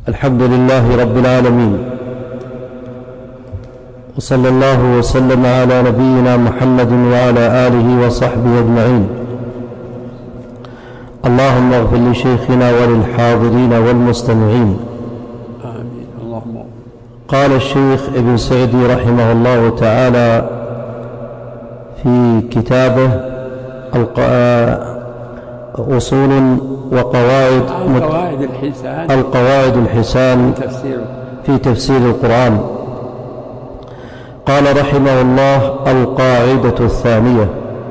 الحمد لله رب العالمين، وصلى الله وسلم على نبينا محمد وعلى آله وصحبه أجمعين. اللهم اغفر لشيخنا وللحاضرين والمستمعين. آمين. اللهم. قال الشيخ ابن سعدي رحمه الله تعالى في كتابه أصول وقواعد القواعد الحسان في تفسير القرآن، قال رحمه الله: القاعدة الثانية: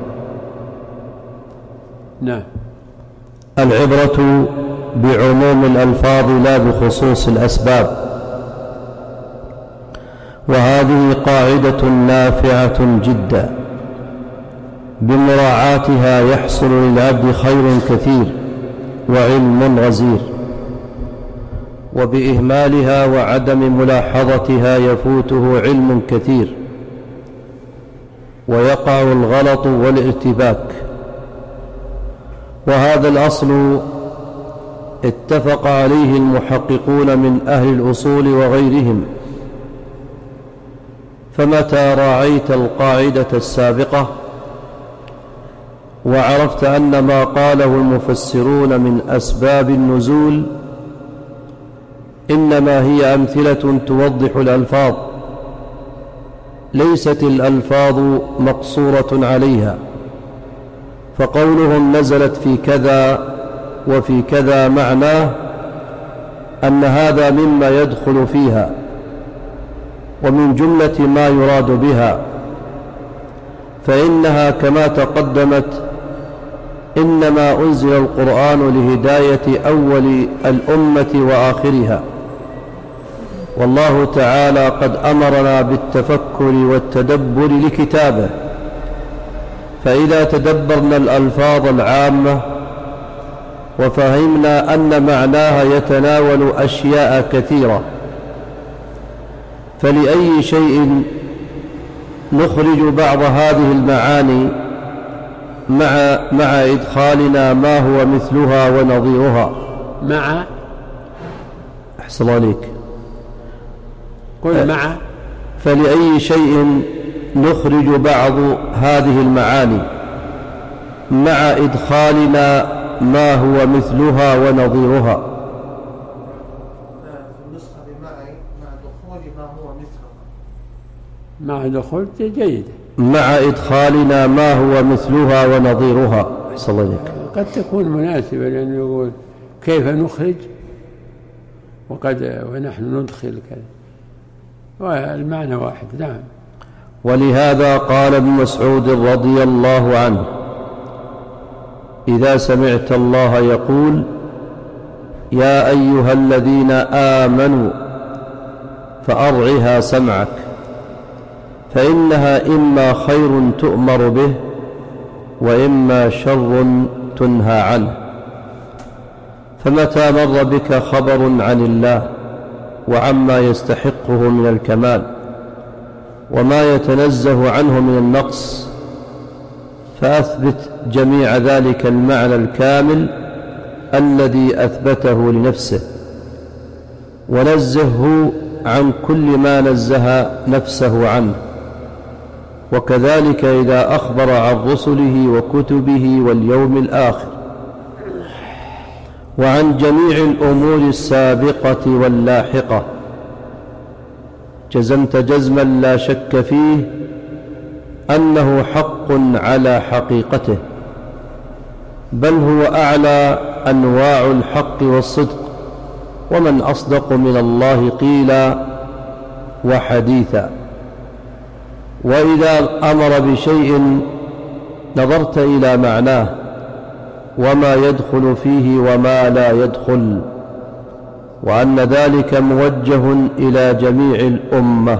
نعم. العبرة بعموم الألفاظ لا بخصوص الأسباب، وهذه قاعدة نافعة جدا، بمراعاتها يحصل للعبد خير كثير وعلم غزير، وبإهمالها وعدم ملاحظتها يفوته علم كثير ويقع الغلط والارتباك. وهذا الأصل اتفق عليه المحققون من أهل الأصول وغيرهم، فمتى راعيت القاعدة السابقة وعرفت أن ما قاله المفسرون من أسباب النزول إنما هي أمثلة توضح الألفاظ، ليست الألفاظ مقصورة عليها، فقولهم نزلت في كذا وفي كذا معناه أن هذا مما يدخل فيها ومن جملة ما يراد بها، فإنها كما تقدمت إنما أنزل القرآن لهداية أول الأمة وآخرها، والله تعالى قد أمرنا بالتفكر والتدبر لكتابه، فإذا تدبرنا الألفاظ العامة وفهمنا أن معناها يتناول أشياء كثيرة، فلأي شيء نخرج بعض هذه المعاني مع إدخالنا ما هو مثلها ونظيرها. أحسن عليك. قل مع. فلأي شيء نخرج بعض هذه المعاني مع إدخالنا ما هو مثلها ونظيرها. مع دخول جيد، مع إدخالنا ما هو مثلها ونظيرها. أحسن الله إليك. قد تكون مناسبة، لأنه يقول كيف نخرج ونحن ندخل كذا، والمعنى واحد. نعم. ولهذا قال ابن مسعود رضي الله عنه: إذا سمعت الله يقول: يا أيها الذين آمنوا فأرعها سمعك، فإنها إما خير تؤمر به وإما شر تنهى عنه. فمتى مر بك خبر عن الله وعما يستحقه من الكمال وما يتنزه عنه من النقص، فأثبت جميع ذلك المعنى الكامل الذي أثبته لنفسه، ونزهه عن كل ما نزه نفسه عنه. وكذلك إذا أخبر عن رسله وكتبه واليوم الآخر وعن جميع الأمور السابقة واللاحقة، جزمت جزما لا شك فيه أنه حق على حقيقته، بل هو أعلى أنواع الحق والصدق، ومن أصدق من الله قيلا وحديثا. وإذا أمر بشيء نظرت إلى معناه وما يدخل فيه وما لا يدخل، وأن ذلك موجه إلى جميع الأمة.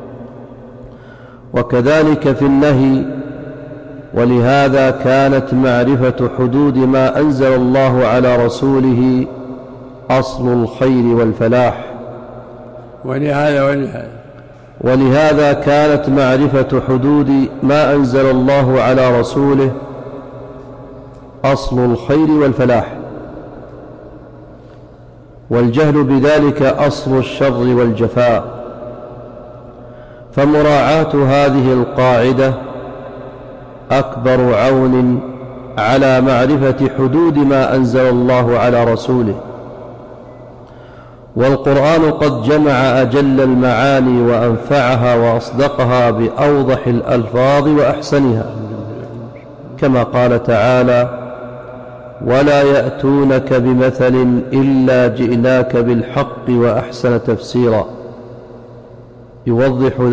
وكذلك في النهي، ولهذا كانت معرفة حدود ما أنزل الله على رسوله أصل الخير والفلاح. ولهذا كانت معرفة حدود ما أنزل الله على رسوله أصل الخير والفلاح. والجهل بذلك أصل الشر والجفاء. فمراعاة هذه القاعدة أكبر عون على معرفة حدود ما أنزل الله على رسوله. والقرآن قد جمع أجل المعاني وأنفعها وأصدقها بأوضح الألفاظ وأحسنها، كما قال تعالى: ولا يأتونك بمثل إلا جئناك بالحق وأحسن تفسيرا، يوضح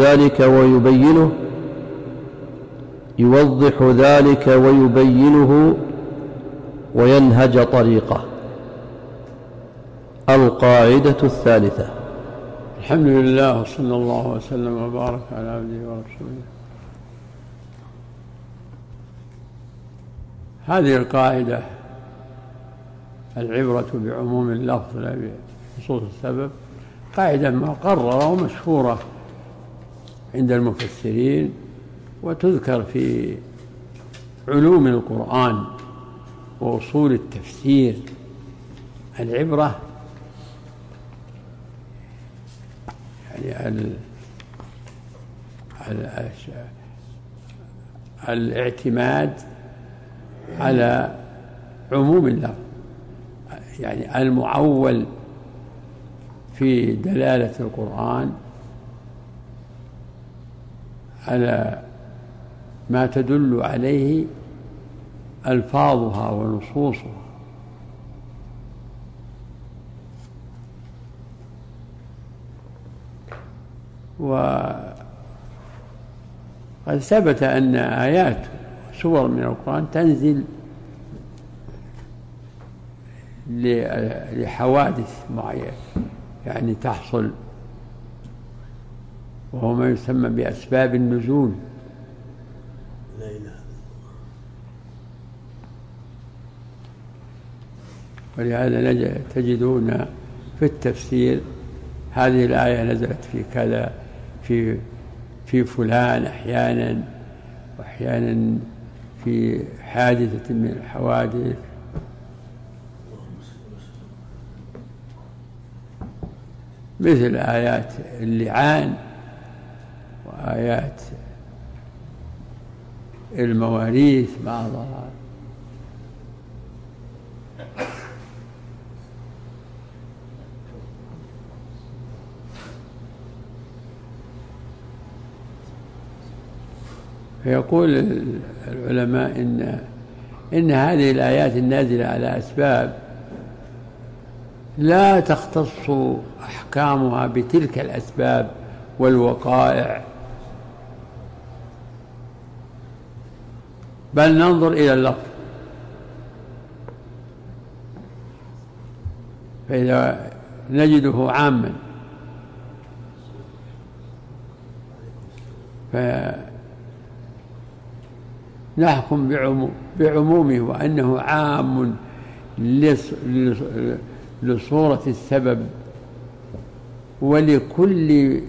ذلك ويبينه وينهج طريقه. القاعدة الثالثة. الحمد لله، وصلى الله وسلم وبارك على عبده ورسوله. هذه القاعدة، العبرة بعموم اللفظ لا بخصوص السبب، قاعدة مقررة ومشهورة عند المفسرين، وتذكر في علوم القرآن وأصول التفسير. العبرة يعني الاعتماد على عموم اللفظ، يعني المعول في دلالة القرآن على ما تدل عليه ألفاظها ونصوصها. وقد ثبت أن آيات سور من القرآن تنزل لحوادث معينة، يعني تحصل، وهو ما يسمى بأسباب النزول. ولهذا تجدون في التفسير هذه الآية نزلت في كذا، في فلان أحيانا، وأحيانا في حادثة من الحوادث. مثل آيات اللعان وآيات المواريث مع ضرر. فيقول العلماء إن هذه الآيات النازلة على أسباب لا تختص أحكامها بتلك الأسباب والوقائع، بل ننظر إلى اللفظ، فإذا نجده عاما فنحكم بعمومه وأنه عام لصورة السبب ولكل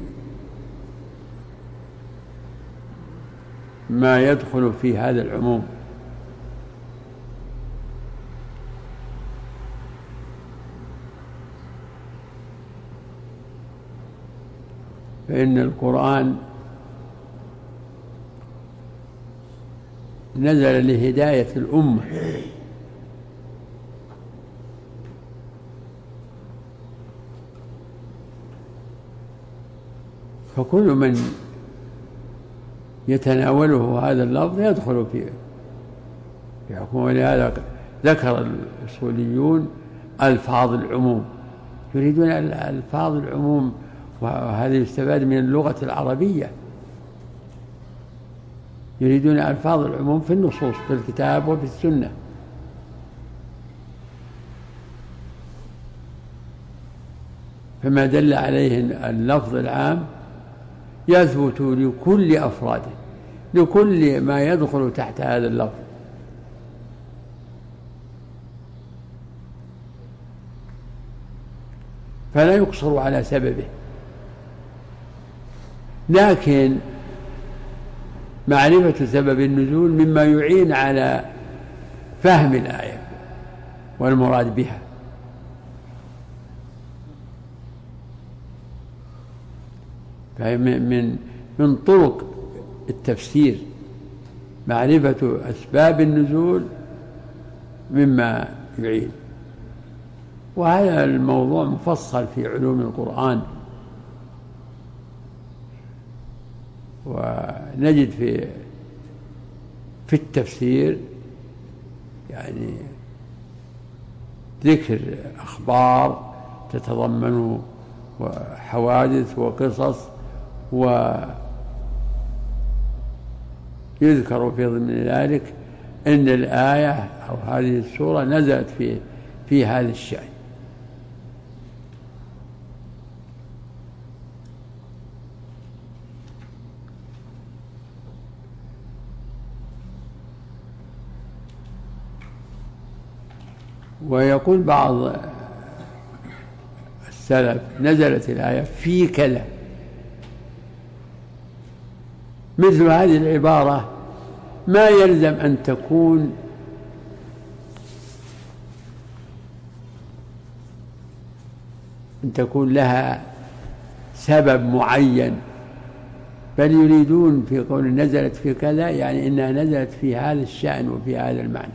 ما يدخل في هذا العموم. فإن القرآن نزل لهداية الأمة، فكل من يتناوله هذا اللفظ يدخل في حكمه. ولهذا ذكر الأصوليون ألفاظ العموم، يريدون ألفاظ العموم، وهذا يستفاد من اللغة العربية. يريدون ألفاظ العموم في النصوص، في الكتاب وفي السنة. فما دل عليه اللفظ العام يثبت لكل أفراده، لكل ما يدخل تحت هذا اللفظ. فلا يقصر على سببه، لكن معرفة سبب النزول مما يعين على فهم الآية والمراد بها. فهي من طرق التفسير معرفة أسباب النزول مما يعين. وهذا الموضوع مفصل في علوم القرآن، ونجد في التفسير يعني ذكر أخبار تتضمن حوادث وقصص، ويذكر في ضمن ذلك أن الآية أو هذه السورة نزلت في هذا الشأن. ويقول بعض السلف نزلت الآية في كذا، مثل هذه العبارة ما يلزم أن تكون لها سبب معين، بل يريدون في قول نزلت في كذا يعني إنها نزلت في هذا الشأن وفي هذا المعنى.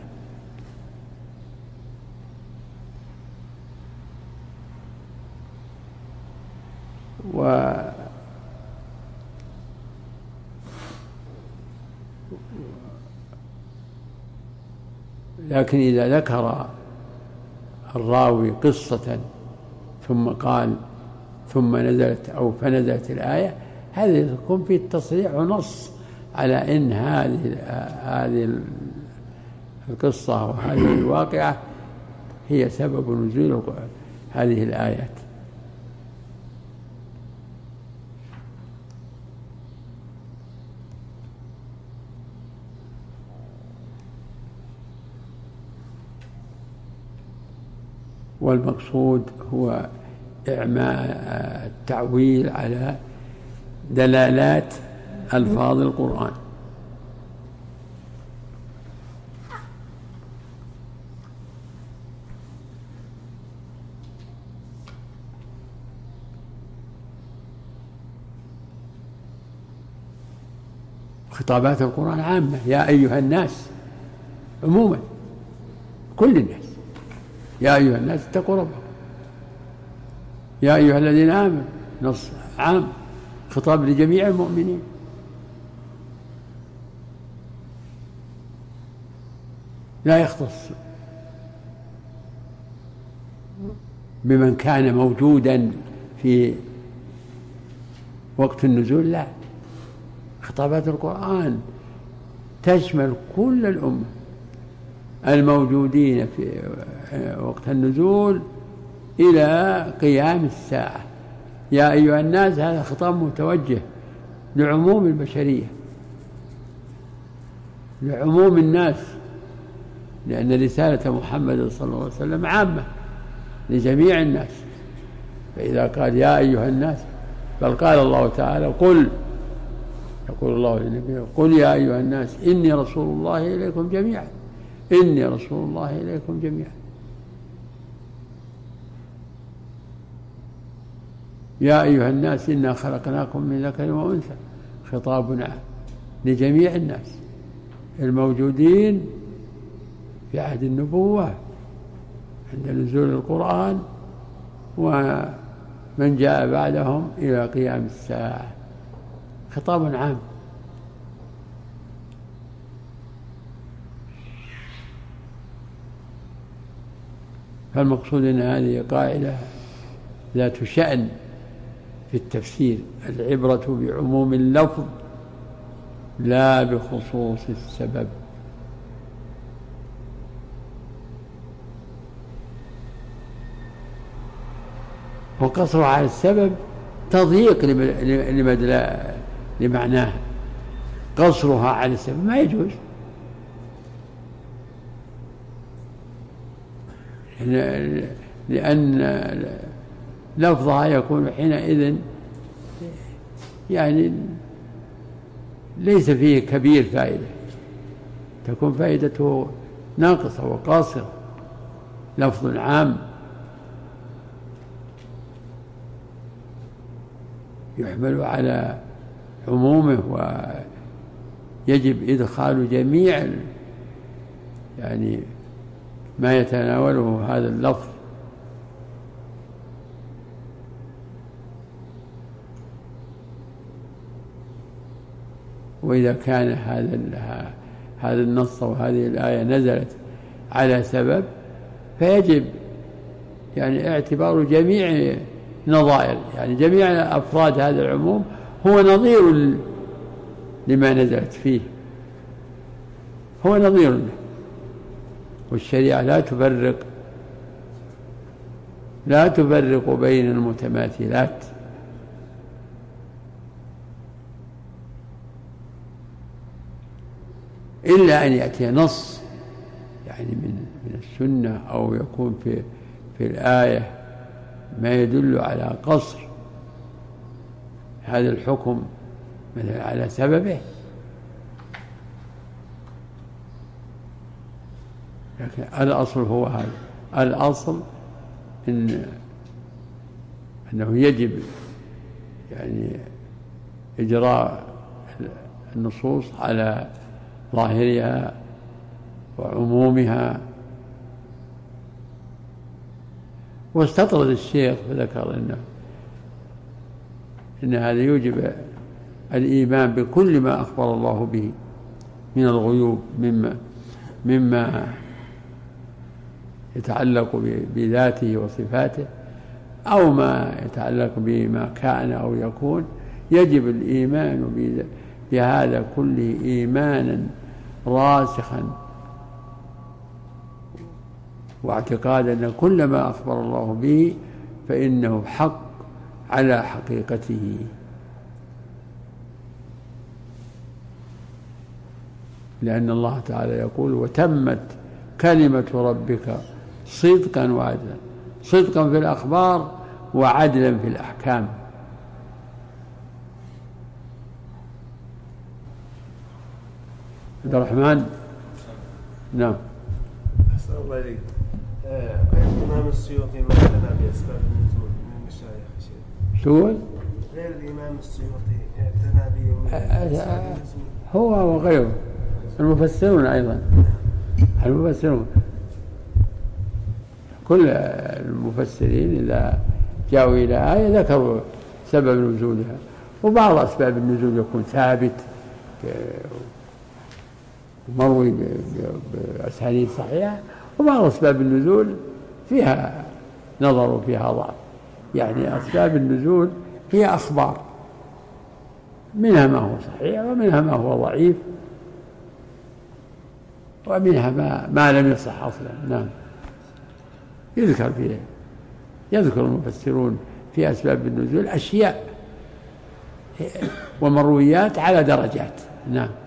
لكن إذا ذكر الراوي قصة ثم قال ثم نزلت أو فنزلت الآية، هذا يكون فيه التصريح ونص على أن هذه القصة وهذه الواقعة هي سبب نزول هذه الآيات. والمقصود هو إعماء التعويل على دلالات ألفاظ القرآن. خطابات القرآن عامة، يا أيها الناس عموما كل الناس، يا أيها الناس اتقوا ربكم، يا أيها الذين آمنوا، نص عام خطاب لجميع المؤمنين. لا يختص بمن كان موجودا في وقت النزول، لا، خطابات القرآن تشمل كل الأمة الموجودين في وقت النزول إلى قيام الساعة. يا أيها الناس هذا خطاب متوجه لعموم البشرية، لعموم الناس، لأن رسالة محمد صلى الله عليه وسلم عامة لجميع الناس. فإذا قال يا أيها الناس، بل قال الله تعالى قل، يقول الله للنبي قل يا أيها الناس إني رسول الله إليكم جميعا، إني رسول الله إليكم جميعا. يا أيها الناس إنا خلقناكم من ذكر وأنثى، خطاب لجميع الناس الموجودين في عهد النبوة عند نزول القرآن ومن جاء بعدهم إلى قيام الساعة، خطاب عام. فالمقصود أن هذه قاعدة ذات شأن في التفسير، العبرة بعموم اللفظ لا بخصوص السبب. وقصرها على السبب تضييق لمعناها، قصرها على السبب ما يجوز، لأن لفظها يكون حينئذ يعني ليس فيه كبير فائدة، تكون فائدته ناقصة وقاصرة. لفظ عام يحمل على عمومه، ويجب إدخال جميع يعني ما يتناوله هذا اللفظ. وإذا كان هذا النص وهذه الآية نزلت على سبب، فيجب يعني اعتبار جميع نظائر، يعني جميع أفراد هذا العموم هو نظير لما نزلت فيه، هو نظير له. والشريعة لا تفرق بين المتماثلات، إلا أن يأتي نص يعني من السنة، أو يكون في الآية ما يدل على قصر هذا الحكم مثلا على سببه. لكن الأصل هو هذا، الأصل أنه يجب يعني إجراء النصوص على ظاهرها وعمومها. واستطرد الشيخ فذكر إن هذا يوجب الإيمان بكل ما أخبر الله به من الغيوب مما يتعلق بذاته وصفاته، أو ما يتعلق بما كان أو يكون. يجب الإيمان بهذا كله إيمانا راسخا، واعتقادا أن كل ما أخبر الله به فإنه حق على حقيقته. لأن الله تعالى يقول: وتمت كلمة ربك صدقا وعدلا، صدقا في الأخبار وعدلا في الأحكام. عبد الرحمن. نعم. أحسن الله إليك. غير الإمام السيوطي ما اعتنى بأسباب النزول من المشايخ شيء؟ شو؟ غير الإمام السيوطي اعتنى بأسباب النزول هو وغيره المفسرون أيضا. المفسرون كل المفسرين إذا جاءوا إلى آية ذكروا سبب نزولها، وبعض أسباب النزول يكون ثابت مروي بأسانيد صحيحة، وبعض أسباب النزول فيها نظر وفيها ضعف. يعني أسباب النزول هي أخبار، منها ما هو صحيح ومنها ما هو ضعيف ومنها ما لم يصح أصلا. نعم. يذكر المفسرون في أسباب النزول أشياء ومرويات على درجات. نعم.